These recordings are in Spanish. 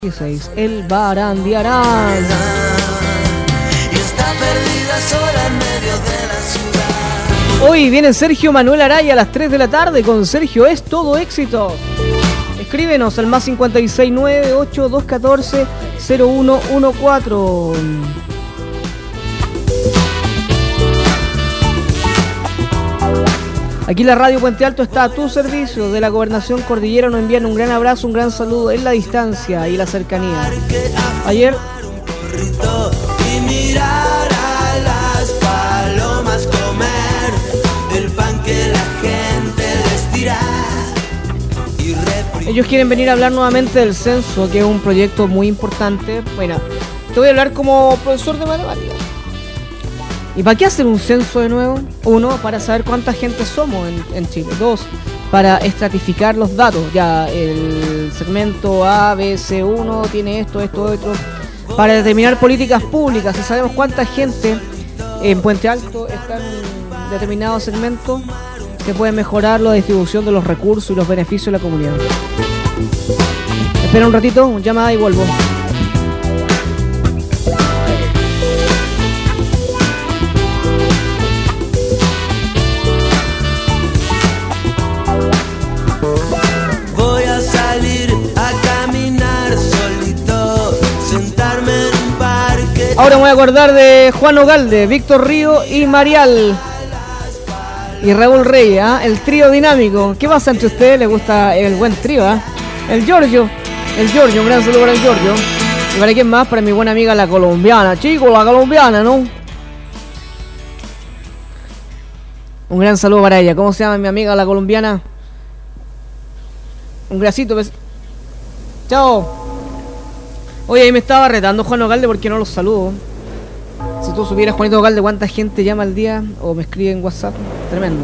El Barandiarán. Y está perdida sola en medio de la ciudad. Hoy viene Sergio Manuel Araya a las 3 de la tarde. Con Sergio es todo éxito. Escríbenos al más 569-8214-0114. Aquí la radio Puente Alto está a tu servicio. De la Gobernación Cordillera nos envían un gran abrazo, un gran saludo en la distancia y la cercanía. Ayer y mirar a las palomas comer el pan que la gente les tira. Ellos quieren venir a hablar nuevamente del censo, que es un proyecto muy importante. Bueno, te voy a hablar como profesor de matemáticas. ¿Y para qué hacer un censo de nuevo? Uno, para saber cuánta gente somos en Chile. Dos, para estratificar los datos. Ya el segmento A, B, C1 tiene esto, otro. Para determinar políticas públicas. Si sabemos cuánta gente en Puente Alto está en determinado segmento, se puede mejorar la distribución de los recursos y los beneficios de la comunidad. Espera un ratito, llamada y vuelvo. Ahora me voy a acordar de Juan Ogalde, Víctor Río y Marial. Y Raúl Reyes, ¿eh? El trío dinámico. ¿Qué pasa entre ustedes? ¿Les gusta el buen trío? ¿Eh? El Giorgio, un gran saludo para el Giorgio. ¿Y para quién más? Para mi buena amiga la colombiana. Chicos, la colombiana, ¿no? Un gran saludo para ella. ¿Cómo se llama mi amiga la colombiana? Un grasito. Chao. Oye, ahí me estaba retando Juan Ogalde porque no los saludo. Si tú supieras, Juanito Ogalde, cuánta gente llama al día o me escribe en WhatsApp, tremendo.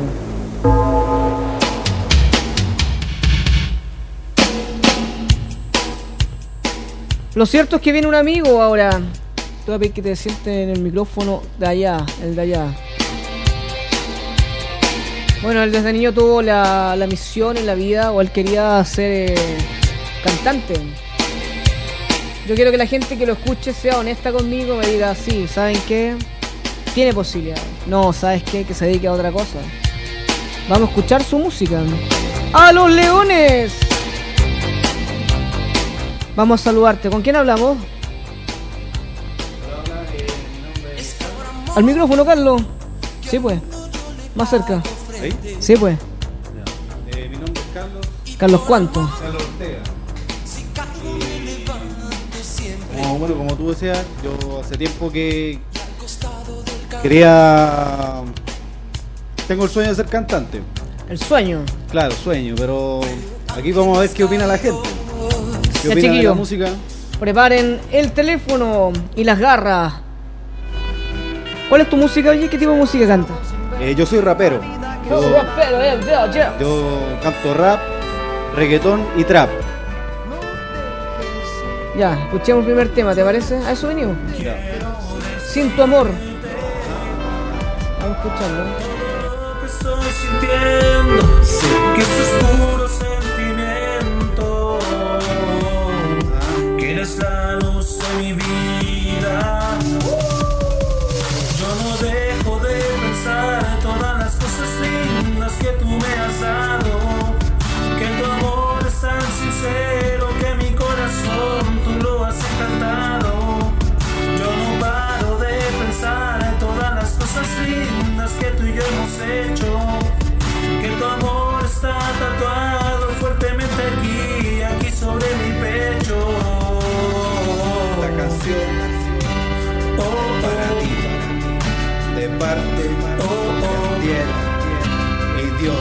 Lo cierto es que viene un amigo ahora. Te voy a pedir que te sientes en el micrófono de allá, el de allá. Bueno, él desde niño tuvo la misión en la vida, o él quería ser cantante. Yo quiero que la gente que lo escuche sea honesta conmigo, me diga, sí, ¿saben qué? Tiene posibilidad. No, ¿sabes qué? Que se dedique a otra cosa. Vamos a escuchar su música. ¡A los leones! Vamos a saludarte. ¿Con quién hablamos? Al micrófono, Carlos. Sí, pues. Más cerca. ¿Ahí? Sí, pues. Mi nombre es Carlos. ¿Carlos cuánto? Carlos Ortega. Bueno, como tú decías, yo hace tiempo que quería... Tengo el sueño de ser cantante. El sueño. Claro, sueño, pero aquí vamos a ver qué opina la gente. ¿Qué Ya, opina de chiquillo, la música? preparen el teléfono y las garras. ¿Cuál es tu música, oye? ¿Qué tipo de música cantas? Yo soy rapero. Yo canto rap, reggaetón y trap. Ya, escuchemos el primer tema, ¿te parece? A eso venimos. Ya. Sin tu amor. Vamos a escucharlo. Que estoy sintiendo, que es oscuro sentimiento, que eres la luz de mi vida. Yo no dejo de pensar en todas las cosas lindas que tú me has dado, que tu amor es tan sincero que mi corazón tú lo has encantado. Yo no paro de pensar en todas las cosas lindas que tú y yo hemos hecho, que tu amor está tatuado fuertemente aquí sobre mi pecho. La canción para ti, de parte de tierra y Dios.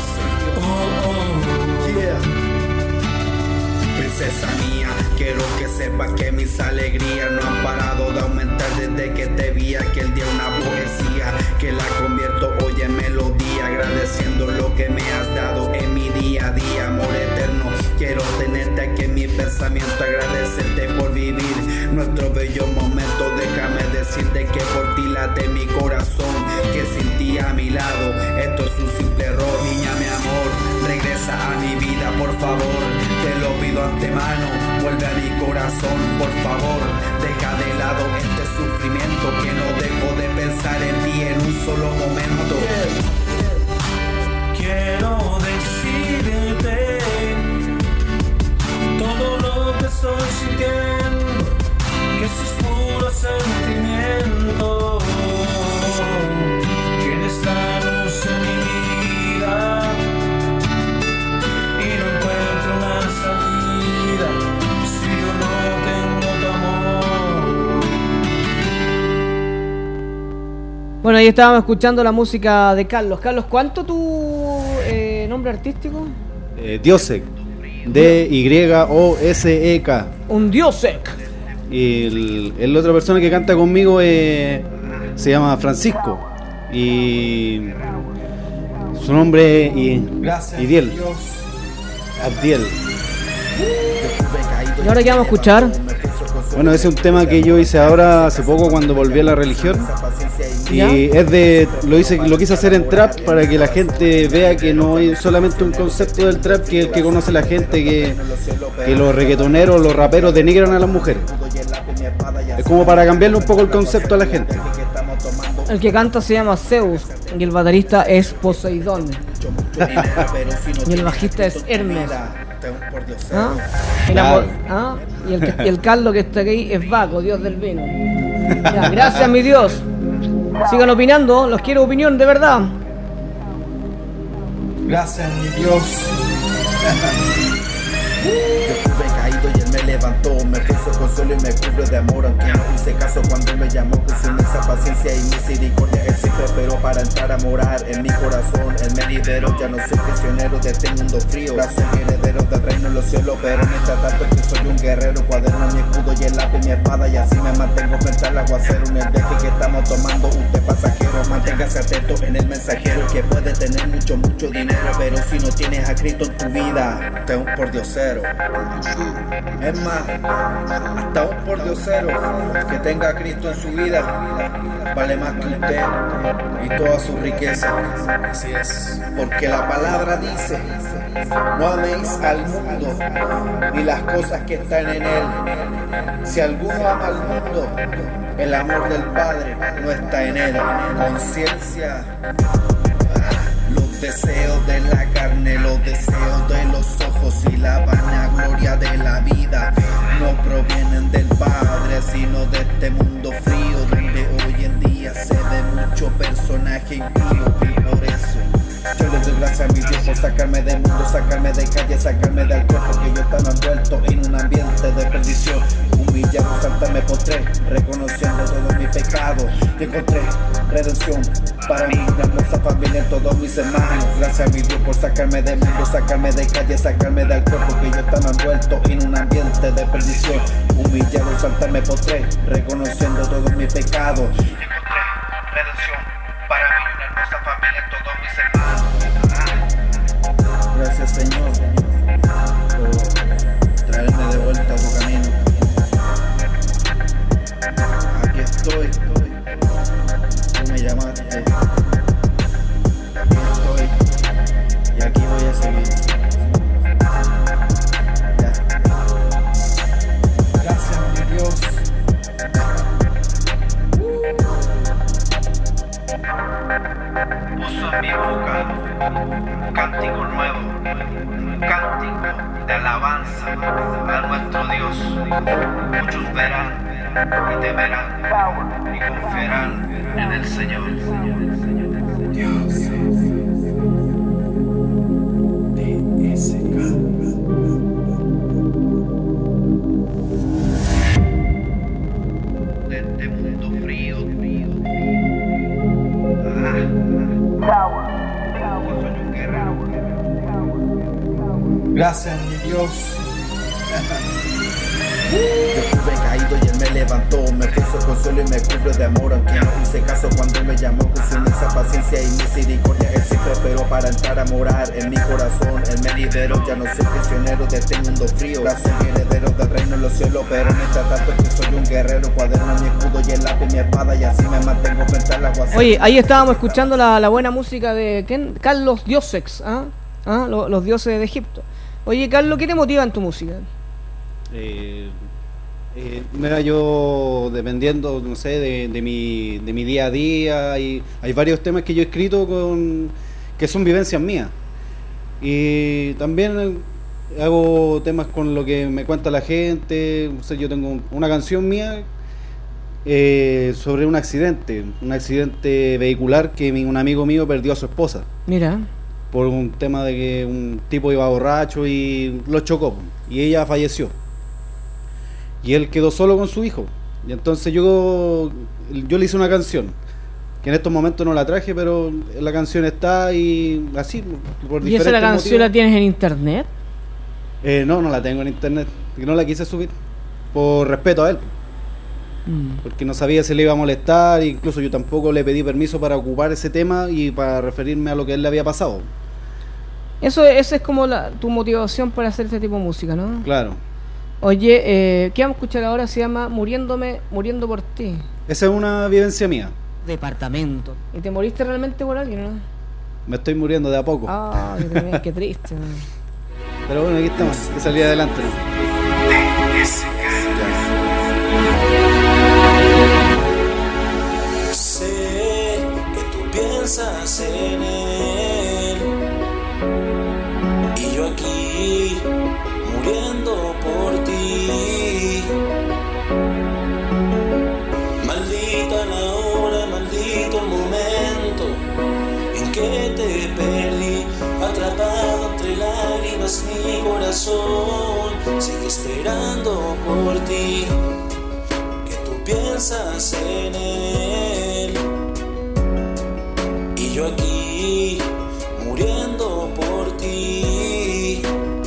Yeah. Princesa mía, quiero que sepas que mis alegrías no han parado de aumentar desde que te vi aquel día. Una poesía que la convierto hoy en melodía, agradeciendo lo que me has dado en mi día a día. Amor eterno, quiero tenerte aquí en mi pensamiento, agradecerte por vivir nuestro bello momento. Déjame decirte que por ti late mi corazón, que sin ti a mi lado esto es un simple error. Niña, mi amor, regresa a mi vida, por favor. Te lo pido antemano, vuelve a mi corazón, por favor. Deja de lado este sufrimiento, que no dejo de pensar en ti en un solo momento. Quiero decirte todo lo que estoy sintiendo, que eso es puro sentimiento, que eres la luz en mi vida y no encuentro una salida si yo no tengo tu amor. Bueno, ahí estábamos escuchando la música de Carlos. Carlos, ¿cuánto tu nombre artístico? Diosek, D-Y-O-S-E-K. Un Diosek. Y el otra persona que canta conmigo se llama Francisco. Y su nombre es Idiel. Abdiel. ¿Y ahora qué vamos a escuchar? Bueno, ese es un tema que yo hice ahora hace poco cuando volví a la religión. ¿Ya? Y lo quise hacer en trap para que la gente vea que no es solamente un concepto del trap que el que conoce la gente, que los reggaetoneros, los raperos denigran a las mujeres. Es como para cambiarle un poco el concepto a la gente. El que canta se llama Zeus y el baterista es Poseidón. Y el bajista es Hermes. ¿Ah? Y el Carlos que está aquí es Baco, Dios del vino. Ya, gracias, mi Dios. Sigan opinando, los quiero opinión de verdad. Gracias, mi Dios. Yo estuve caído y él me levantó, me puso consuelo y me cubrió de amor, aunque no hice caso cuando él me llamó, con su inmensa paciencia y misericordia él siempre esperó para entrar a morar en mi corazón. Él me liberó, ya no soy prisionero de este mundo frío, ahora soy heredero del reino en los cielos, pero mientras tanto que soy un guerrero, cuaderno mi escudo y el lápiz mi espada, y así me mantengo frente al aguacero. En el viaje que estamos tomando, usted pasajero, manténgase atento en el mensajero, que puede tener mucho dinero, pero si no tienes a Cristo en tu vida, te un pordiosero. Es más, hasta un pordiosero que tenga a Cristo en su vida vale más que usted y toda su riqueza. Así es, porque la palabra dice: no améis al mundo ni las cosas que están en él. Si alguno ama al mundo, el amor del Padre no está en él. Conciencia. Los deseos de la carne, los deseos de los ojos y la vanagloria de la vida no provienen del Padre, sino de este mundo frío donde hoy en día se ve mucho personaje impío. Y por eso yo le doy gracias a mi Dios por sacarme del mundo, sacarme de calle, sacarme del cuerpo que yo estaba envuelto en un ambiente de perdición. Humillado, salta me postré, reconociendo todos mis pecados, y encontré redención para mí, una hermosa familia en todos mis hermanos. Gracias a mi Dios por sacarme del mundo, sacarme de calle, sacarme del cuerpo que yo estaba envuelto en un ambiente de perdición. Humillado, salta me postré, reconociendo todos mis pecados, y encontré redención para mí, una hermosa familia en todos mis hermanos. Gracias, Señor, por traerme de vuelta a tu camino. Aquí estoy, tú me llamaste, aquí estoy y aquí voy a seguir. Ya. Gracias, mi Dios. Puso en mi boca un cántico nuevo, un cántico de alabanza a nuestro Dios. Muchos verán y temerán y confiarán en el Señor. Dios. De este mundo frío. Soy un guerrero. Gracias, mi Dios. Yo estuve caído y él me levantó, me puso consuelo y me cubrió de amor, aunque no hice caso cuando él me llamó, con su inmensa paciencia y misericordia él siempre esperó para entrar a morar en mi corazón. Él me liberó, ya no soy prisionero de este mundo frío, ahora soy heredero del reino en los cielos, pero mientras tanto es que soy un guerrero, cuaderno mi escudo y el lápiz mi espada, y así me mantengo frente al aguacero. Oye, ahí estábamos escuchando la buena música de ¿quién? Carlos Diosek, los dioses de Egipto. Oye, Carlos, ¿qué te motiva en tu música? Mira, yo dependiendo, no sé, de mi día a día, hay varios temas que yo he escrito que son vivencias mías. Y también hago temas con lo que me cuenta la gente. O sea, yo tengo una canción mía sobre un accidente vehicular que un amigo mío perdió a su esposa. Mira. Por un tema de que un tipo iba borracho y lo chocó y ella falleció y él quedó solo con su hijo, y entonces yo le hice una canción que en estos momentos no la traje, pero la canción está y así por ¿Y esa la canción motivos. la tienes en internet? No la tengo en internet, no la quise subir por respeto a él, porque no sabía si le iba a molestar, incluso yo tampoco le pedí permiso para ocupar ese tema y para referirme a lo que a él le había pasado. Esa es como tu motivación para hacer este tipo de música, ¿no? Claro. Oye, ¿qué vamos a escuchar ahora? Se llama Muriendo por ti. Esa es una vivencia mía. Departamento. ¿Y te moriste realmente por alguien, no? Me estoy muriendo de a poco. Ah, qué triste. Pero bueno, aquí estamos, que salí adelante, ¿no? Sé que tú piensas en él y yo aquí muriendo por ti. Maldita la hora, maldito el momento en que te perdí, atrapado entre lágrimas mi corazón sigue esperando por ti. Piensas en él y yo aquí muriendo por ti.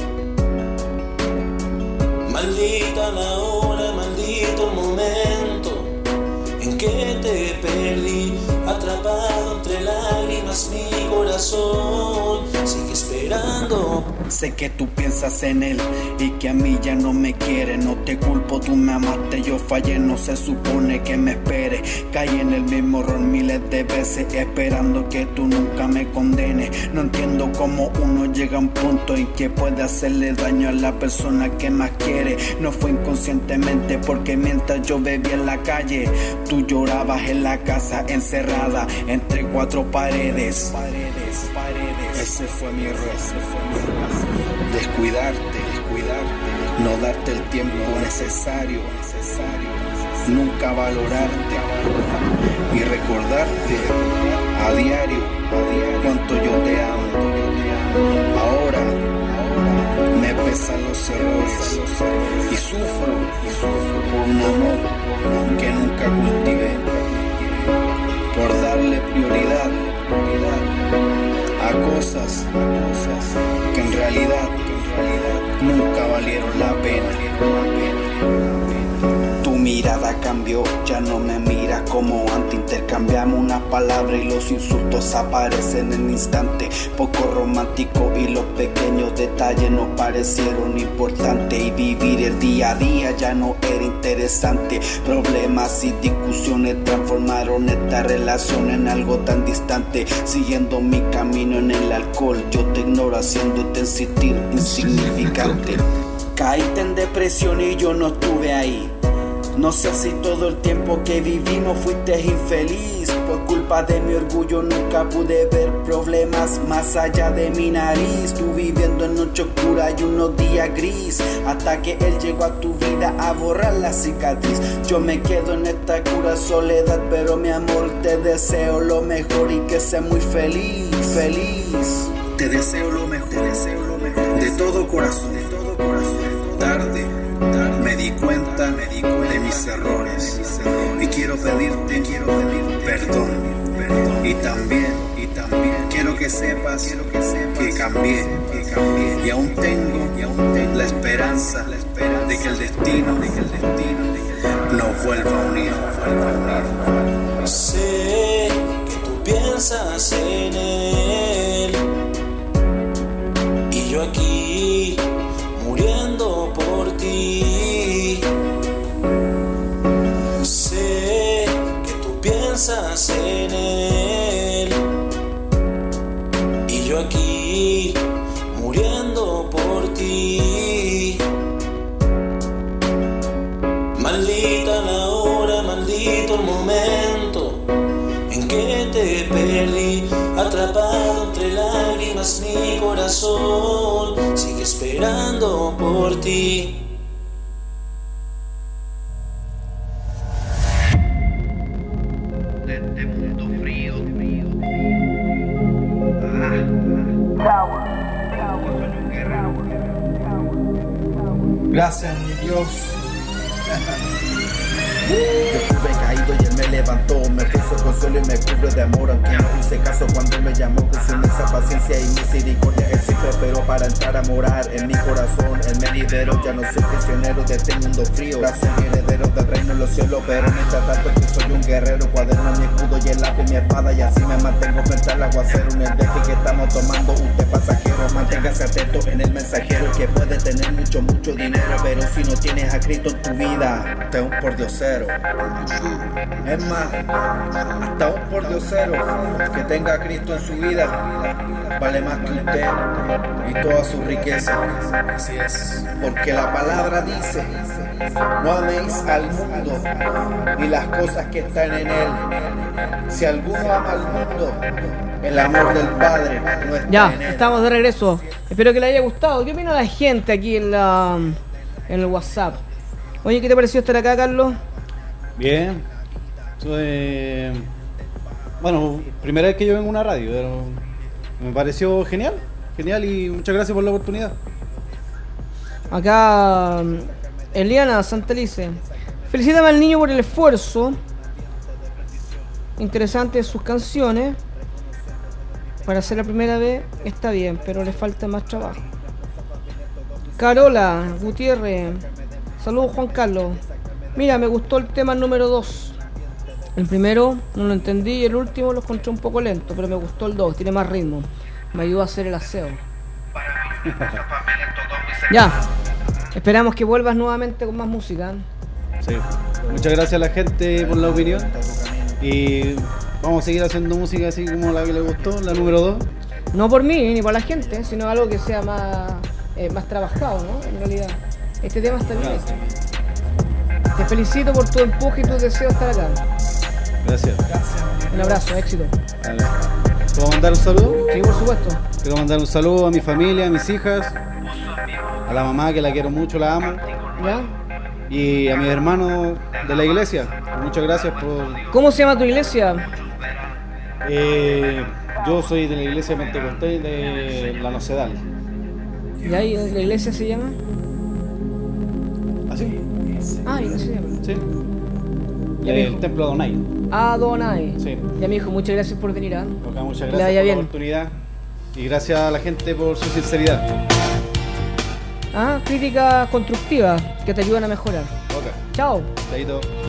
Maldita la hora, maldito el momento en que te perdí, atrapado entre lágrimas mi corazón sigue esperando. Sé que tú piensas en él y que a mí ya no me quiere. No te culpo, tú me amaste, yo fallé, no se supone que me espere. Caí en el mismo error miles de veces, esperando que tú nunca me condenes. No entiendo cómo uno llega a un punto en que puede hacerle daño a la persona que más quiere. No fue inconscientemente, porque mientras yo bebía en la calle, tú llorabas en la casa encerrada entre cuatro paredes. Ese fue mi error. Descuidarte, no darte el tiempo necesario, nunca valorarte y recordarte a diario cuánto yo te amo. Ahora me pesan los errores y sufro por un amor que nunca cultivé, por darle prioridad a cosas que en realidad nunca valieron la pena. Tu mirada cambió, ya no me miras como antes. Intercambiamos una palabra y los insultos aparecen en el instante. Poco romántico y los pequeños detalles nos parecieron importantes. Y vivir el día a día ya no era interesante. Problemas y discusiones transformaron esta relación en algo tan distante. Siguiendo mi camino en el alcohol, yo te ignoro haciéndote sentir insignificante. Caíste en depresión y yo no estuve ahí. No sé si todo el tiempo que vivimos fuiste infeliz. Por culpa de mi orgullo nunca pude ver problemas más allá de mi nariz. Tú viviendo en noche oscura y unos días gris, hasta que él llegó a tu vida a borrar la cicatriz. Yo me quedo en esta cura soledad, pero mi amor te deseo lo mejor y que seas muy feliz. Te deseo lo mejor, de todo corazón. Tarde me di cuenta de mis errores y quiero pedirte perdón. Y también quiero que sepas que cambié y aún tengo la esperanza de que el destino nos vuelva a unir. Sé que tú piensas en él y yo aquí muriendo por ti. Sé que tú piensas en él y yo aquí muriendo por ti. maldita la hora, maldito el momento en que te perdí, atrapado entre lágrimas mi corazón sigue esperando por ti. De este mundo frío. Gracias, mi Dios. Yo estuve caído y él me levantó, me puso consuelo y me cubre de amor, aunque no hice caso cuando él me llamó, con su inmensa paciencia y misericordia él siempre esperó para entrar a morar en mi corazón. Él me liberó, ya no soy prisionero de este mundo frío, ahora soy heredero del reino en los cielos, pero mientras tanto que soy un guerrero, cuaderno mi escudo y el lápiz mi espada, y así me mantengo frente al aguacero. En el viaje que estamos tomando, usted pasajero, manténgase atento en el mensajero, que puede tener mucho dinero, pero si no tienes a Cristo en tu vida, usted es un pordiosero. Es más, hasta un pordiosero que tenga a Cristo en su vida vale más que usted y toda su riqueza. Así es, porque la palabra dice: no améis al mundo y las cosas que están en él. Si alguno ama al mundo, el amor del Padre no está Ya, en él. estamos de regreso. Espero que les haya gustado. ¿Qué opina la gente aquí en el WhatsApp? Oye, ¿qué te pareció estar acá, Carlos? Bien. Bueno, primera vez que yo vengo a una radio, pero me pareció genial y muchas gracias por la oportunidad. Acá Eliana Santelice: felicítame al niño por el esfuerzo. Interesantes sus canciones. Para ser la primera vez está bien, pero le falta más trabajo. Carola Gutiérrez: saludos, Juan Carlos. Mira, me gustó el tema número 2. El primero no lo entendí y el último lo encontré un poco lento, pero me gustó el 2, tiene más ritmo. Me ayuda a hacer el aseo. Ya, esperamos que vuelvas nuevamente con más música. Sí. Muchas gracias a la gente por la opinión y vamos a seguir haciendo música así como la que le gustó, la número 2. No por mí ni por la gente, sino algo que sea más trabajado, ¿no? En realidad, este tema está bien hecho. Te felicito por tu empuje y tu deseo de estar acá. Gracias. Un abrazo, éxito. Vale. ¿Puedo mandar un saludo? Sí, por supuesto. Quiero mandar un saludo a mi familia, a mis hijas, a la mamá que la quiero mucho, la amo, ¿Ya? y a mis hermanos de la iglesia. Muchas gracias por... ¿Cómo se llama tu iglesia? Yo soy de la iglesia pentecostés de La Nocedal. ¿Y ahí la iglesia se llama? ¿Así? Ah, iglesia se llama. Sí. Ya, El mijo. templo Adonai. Adonai. Sí. Ya, mi hijo, muchas gracias por venir. Ok, muchas Que le gracias vaya por bien. la oportunidad y gracias a la gente por su sinceridad. Críticas constructivas que te ayudan a mejorar. Ok, Chao. chaito.